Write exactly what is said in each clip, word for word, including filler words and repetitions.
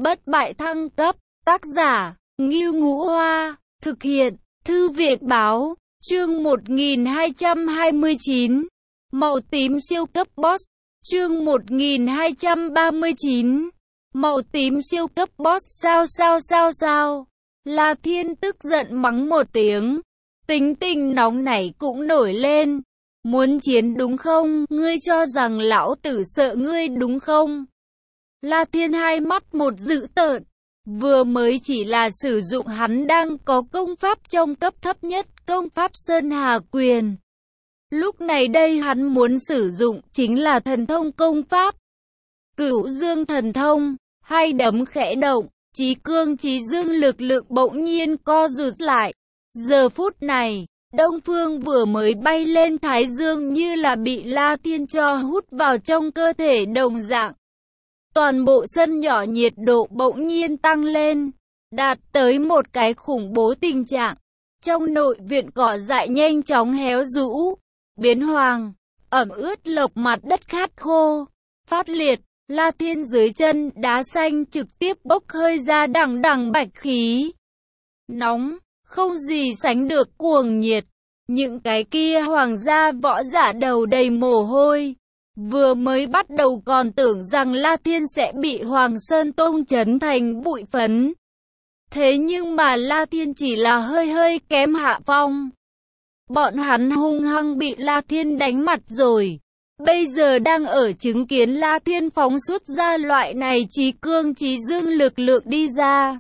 Bất bại thăng cấp, tác giả, Ngưu Ngũ Hoa, thực hiện, Thư viện báo, chương một nghìn hai trăm hai mươi chín, màu tím siêu cấp boss, chương một nghìn hai trăm ba mươi chín, màu tím siêu cấp boss, sao sao sao sao, La Thiên tức giận mắng một tiếng, tính tình nóng nảy cũng nổi lên, muốn chiến đúng không, ngươi cho rằng lão tử sợ ngươi đúng không? La Thiên hai mắt một dữ tợn, vừa mới chỉ là sử dụng hắn đang có công pháp trong cấp thấp nhất, công pháp Sơn Hà Quyền. Lúc này đây hắn muốn sử dụng chính là thần thông công pháp. Cửu Dương thần thông, hai đấm khẽ động, chí cương chí dương lực lượng bỗng nhiên co rụt lại. Giờ phút này, Đông Phương vừa mới bay lên Thái Dương như là bị La Thiên cho hút vào trong cơ thể đồng dạng. Toàn bộ sân nhỏ nhiệt độ bỗng nhiên tăng lên, đạt tới một cái khủng bố tình trạng. Trong nội viện cỏ dại nhanh chóng héo rũ, biến hoàng, ẩm ướt lộc mặt đất khát khô, phát liệt. La Thiên dưới chân đá xanh trực tiếp bốc hơi ra đằng đằng bạch khí. Nóng, không gì sánh được cuồng nhiệt. Những cái kia hoàng gia võ giả đầu đầy mồ hôi. Vừa mới bắt đầu còn tưởng rằng La Thiên sẽ bị Hoàng Sơn Tông trấn thành bụi phấn. Thế nhưng mà La Thiên chỉ là hơi hơi kém hạ phong. Bọn hắn hung hăng bị La Thiên đánh mặt rồi. Bây giờ đang ở chứng kiến La Thiên phóng xuất ra loại này chí cương chí dương lực lượng đi ra.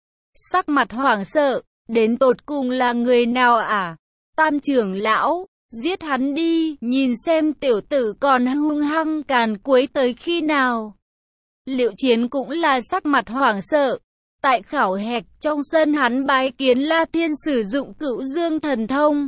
Sắc mặt hoảng sợ, đến tột cùng là người nào à? Tam trưởng lão, giết hắn đi, nhìn xem tiểu tử còn hung hăng càn quấy tới khi nào. Liệu Chiến cũng là sắc mặt hoảng sợ. Tại khảo hạch trong sân hắn bái kiến La Thiên sử dụng Cửu Dương thần thông.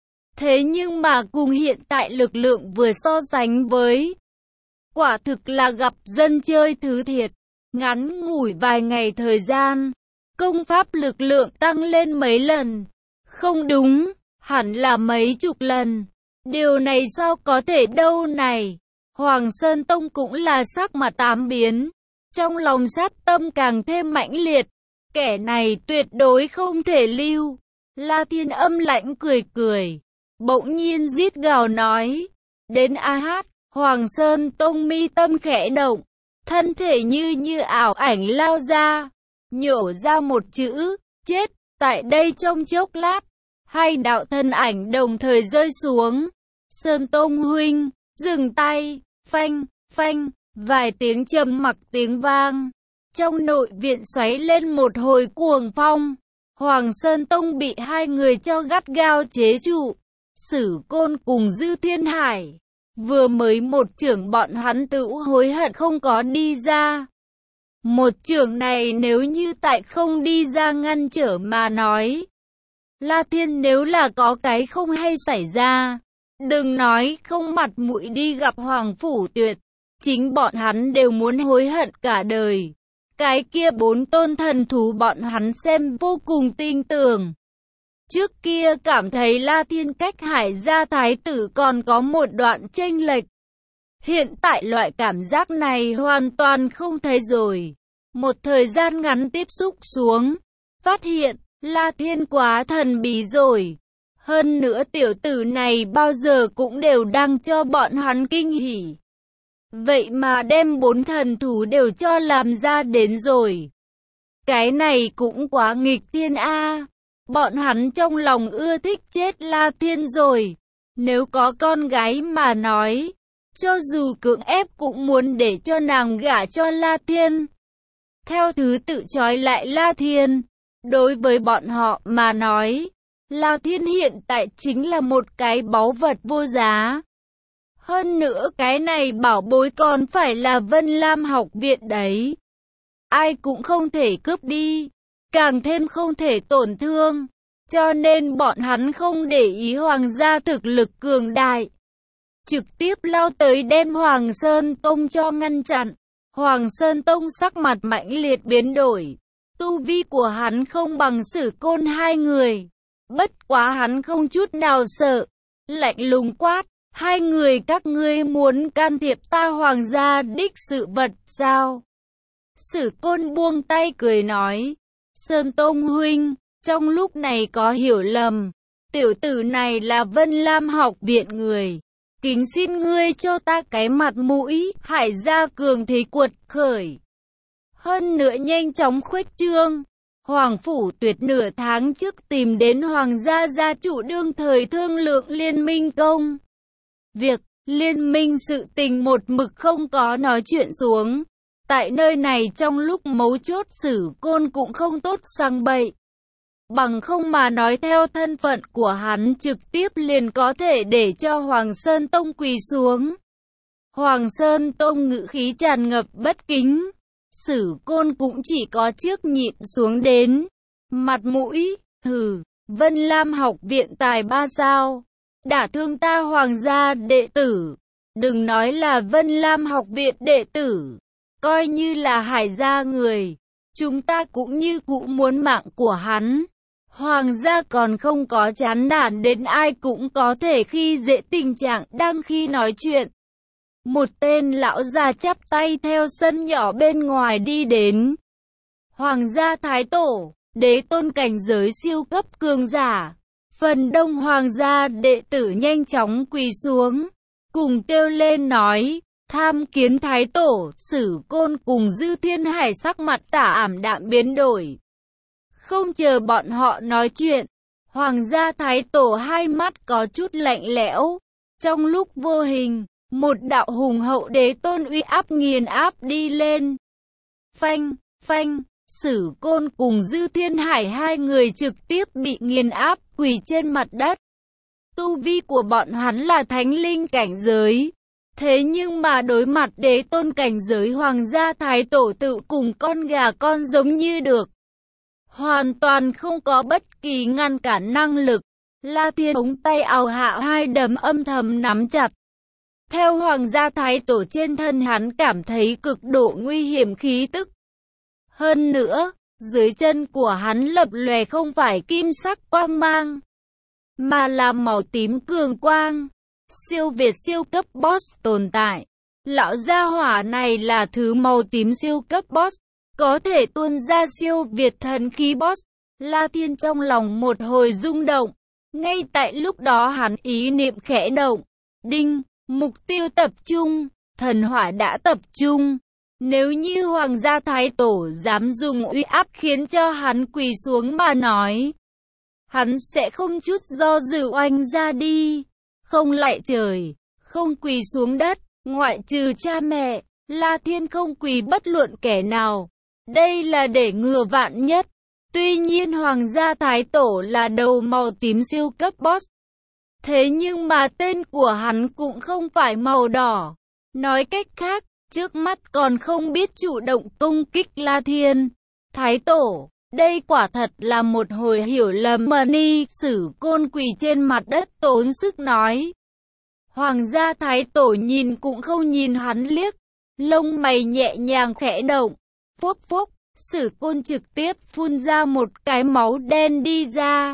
Thế nhưng mà cùng hiện tại lực lượng vừa so sánh với, quả thực là gặp dân chơi thứ thiệt. Ngắn ngủi vài ngày thời gian, công pháp lực lượng tăng lên mấy lần. Không đúng, hẳn là mấy chục lần. Điều này sao có thể đâu này? Hoàng Sơn Tông cũng là sắc mặt tám biến. Trong lòng sát tâm càng thêm mãnh liệt. Kẻ này tuyệt đối không thể lưu. La Thiên âm lãnh cười cười. Bỗng nhiên rít gào nói. Đến a hát, Hoàng Sơn Tông mi tâm khẽ động. Thân thể như như ảo ảnh lao ra. Nhổ ra một chữ, chết, tại đây trong chốc lát. Hai đạo thân ảnh đồng thời rơi xuống. Sơn Tông huynh, dừng tay, phanh, phanh, vài tiếng trầm mặc tiếng vang. Trong nội viện xoáy lên một hồi cuồng phong. Hoàng Sơn Tông bị hai người cho gắt gao chế trụ. Sử Côn cùng Dư Thiên Hải. Vừa mới một trưởng bọn hắn tự hối hận không có đi ra. Một trưởng này nếu như tại không đi ra ngăn trở mà nói. La Thiên nếu là có cái không hay xảy ra. Đừng nói không mặt mũi đi gặp Hoàng Phủ Tuyệt. Chính bọn hắn đều muốn hối hận cả đời. Cái kia bốn tôn thần thú bọn hắn xem vô cùng tin tưởng. Trước kia cảm thấy La Thiên cách Hải gia thái tử còn có một đoạn chênh lệch. Hiện tại loại cảm giác này hoàn toàn không thấy rồi. Một thời gian ngắn tiếp xúc xuống, phát hiện La Thiên quá thần bí rồi. Hơn nữa tiểu tử này bao giờ cũng đều đang cho bọn hắn kinh hỉ. Vậy mà đem bốn thần thú đều cho làm ra đến rồi. Cái này cũng quá nghịch thiên a. Bọn hắn trong lòng ưa thích chết La Thiên rồi. Nếu có con gái mà nói, cho dù cưỡng ép cũng muốn để cho nàng gả cho La Thiên. Theo thứ tự trói lại La Thiên. Đối với bọn họ mà nói, La Thiên hiện tại chính là một cái báu vật vô giá. Hơn nữa cái này bảo bối còn phải là Vân Lam học viện đấy. Ai cũng không thể cướp đi, càng thêm không thể tổn thương. Cho nên bọn hắn không để ý Hoàng gia thực lực cường đại. Trực tiếp lao tới đem Hoàng Sơn Tông cho ngăn chặn. Hoàng Sơn Tông sắc mặt mãnh liệt biến đổi. Tu vi của hắn không bằng Sử Côn hai người. Bất quá hắn không chút nào sợ. Lạnh lùng quát. Hai người các ngươi muốn can thiệp ta Hoàng gia đích sự vật sao? Sử Côn buông tay cười nói, Sơn Tông huynh, trong lúc này có hiểu lầm, tiểu tử này là Vân Lam học viện người. Kính xin ngươi cho ta cái mặt mũi, Hải gia cường thế quật khởi. Hơn nữa nhanh chóng khuếch trương. Hoàng Phủ Tuyệt nửa tháng trước tìm đến Hoàng gia gia chủ đương thời thương lượng liên minh công. Việc liên minh sự tình một mực không có nói chuyện xuống. Tại nơi này trong lúc mấu chốt Sử Côn cũng không tốt sang bậy. Bằng không mà nói theo thân phận của hắn trực tiếp liền có thể để cho Hoàng Sơn Tông quỳ xuống. Hoàng Sơn Tông ngữ khí tràn ngập bất kính. Sử Côn cũng chỉ có trước nhịn xuống đến. Mặt mũi, hừ, Vân Lam học viện tài ba sao. Đả thương ta Hoàng gia đệ tử. Đừng nói là Vân Lam học viện đệ tử. Coi như là Hải gia người. Chúng ta cũng như cũ muốn mạng của hắn. Hoàng gia còn không có chán nản đến ai cũng có thể khi dễ tình trạng đang khi nói chuyện. Một tên lão già chắp tay theo sân nhỏ bên ngoài đi đến. Hoàng gia thái tổ, đế tôn cảnh giới siêu cấp cường giả. Phần đông hoàng gia đệ tử nhanh chóng quỳ xuống, cùng kêu lên nói, tham kiến thái tổ. Sử Côn cùng Dư Thiên Hải sắc mặt tả ảm đạm biến đổi. Không chờ bọn họ nói chuyện, Hoàng gia thái tổ hai mắt có chút lạnh lẽo. Trong lúc vô hình, một đạo hùng hậu đế tôn uy áp nghiền áp đi lên. Phanh, phanh, Sử Côn cùng Dư Thiên Hải hai người trực tiếp bị nghiền áp quỳ trên mặt đất. Tu vi của bọn hắn là thánh linh cảnh giới. Thế nhưng mà đối mặt đế tôn cảnh giới Hoàng gia thái tổ tự cùng con gà con giống như được. Hoàn toàn không có bất kỳ ngăn cản năng lực. La Thiên ống tay áo hạ hai đấm âm thầm nắm chặt. Theo Hoàng gia thái tổ trên thân hắn cảm thấy cực độ nguy hiểm khí tức. Hơn nữa, dưới chân của hắn lập lòe không phải kim sắc quang mang, mà là màu tím cường quang. Siêu việt siêu cấp boss tồn tại. Lão gia hỏa này là thứ màu tím siêu cấp boss, có thể tuôn ra siêu việt thần khí boss. La Thiên trong lòng một hồi rung động. Ngay tại lúc đó hắn ý niệm khẽ động. Đinh, mục tiêu tập trung, thần hỏa đã tập trung. Nếu như Hoàng gia thái tổ dám dùng uy áp khiến cho hắn quỳ xuống mà nói, hắn sẽ không chút do dự oanh ra đi. Không lạy trời, không quỳ xuống đất, ngoại trừ cha mẹ, La Thiên không quỳ bất luận kẻ nào. Đây là để ngừa vạn nhất. Tuy nhiên Hoàng gia thái tổ là đầu màu tím siêu cấp boss. Thế nhưng mà tên của hắn cũng không phải màu đỏ. Nói cách khác, trước mắt còn không biết chủ động công kích La Thiên. Thái tổ, đây quả thật là một hồi hiểu lầm mà ni. Sử Côn quỳ trên mặt đất tốn sức nói. Hoàng gia thái tổ nhìn cũng không nhìn hắn liếc. Lông mày nhẹ nhàng khẽ động. Phốc phốc, Sử Côn trực tiếp phun ra một cái máu đen đi ra.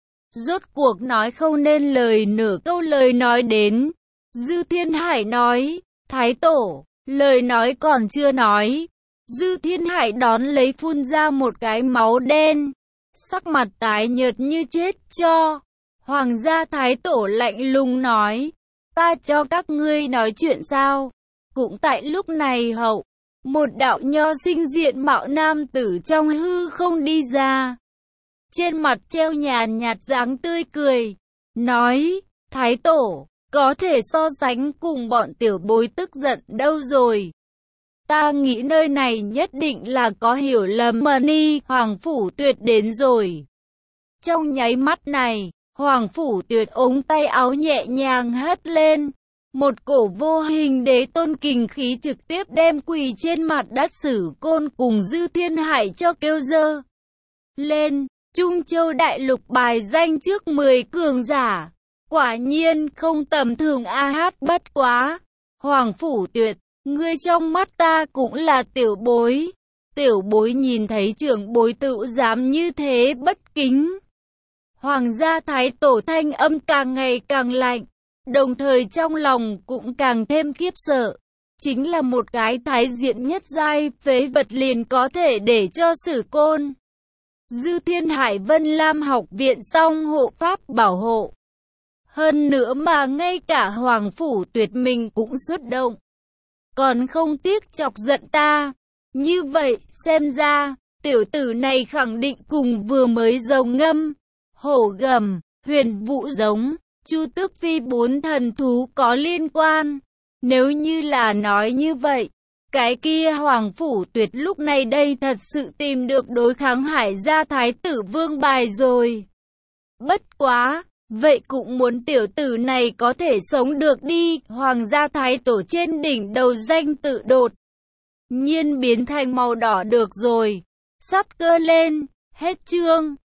Rốt cuộc nói không nên lời nửa câu lời nói đến. Dư Thiên Hải nói, thái tổ, lời nói còn chưa nói. Dư Thiên Hải đón lấy phun ra một cái máu đen. Sắc mặt tái nhợt như chết cho. Hoàng gia thái tổ lạnh lùng nói, ta cho các ngươi nói chuyện sao? Cũng tại lúc này hậu, một đạo nho sinh diện mạo nam tử trong hư không đi ra. Trên mặt treo nhàn nhạt dáng tươi cười, nói, thái tổ, có thể so sánh cùng bọn tiểu bối tức giận đâu rồi. Ta nghĩ nơi này nhất định là có hiểu lầm mà ni. Hoàng Phủ Tuyệt đến rồi. Trong nháy mắt này, Hoàng Phủ Tuyệt ống tay áo nhẹ nhàng hất lên. Một cổ vô hình đế tôn kình khí trực tiếp đem quỳ trên mặt đất Sử Côn cùng Dư Thiên Hải cho kêu dơ lên. Trung Châu đại lục bài danh trước mười cường giả. Quả nhiên không tầm thường a hát bất quá. Hoàng Phủ Tuyệt, ngươi trong mắt ta cũng là tiểu bối. Tiểu bối nhìn thấy trưởng bối tự dám như thế bất kính. Hoàng gia thái tổ thanh âm càng ngày càng lạnh, đồng thời trong lòng cũng càng thêm khiếp sợ. chính là một cái thái diện nhất giai phế vật liền có thể để cho Sử Côn, Dư Thiên Hải Vân Lam học viện xong hộ pháp bảo hộ. Hơn nữa mà ngay cả Hoàng Phủ Tuyệt mình cũng xuất động. Còn không tiếc chọc giận ta. Như vậy, xem ra, tiểu tử này khẳng định cùng vừa mới rồng ngâm, hổ gầm, huyền vũ giống, Chu Tước Phi bốn thần thú có liên quan. Nếu như là nói như vậy, cái kia Hoàng Phủ Tuyệt lúc này đây thật sự tìm được đối kháng Hải gia thái tử vương bài rồi. Bất quá, vậy cũng muốn tiểu tử này có thể sống được đi. Hoàng gia thái tổ trên đỉnh đầu danh tự đột nhiên biến thành màu đỏ được rồi. Sắt cơ lên, hết chương.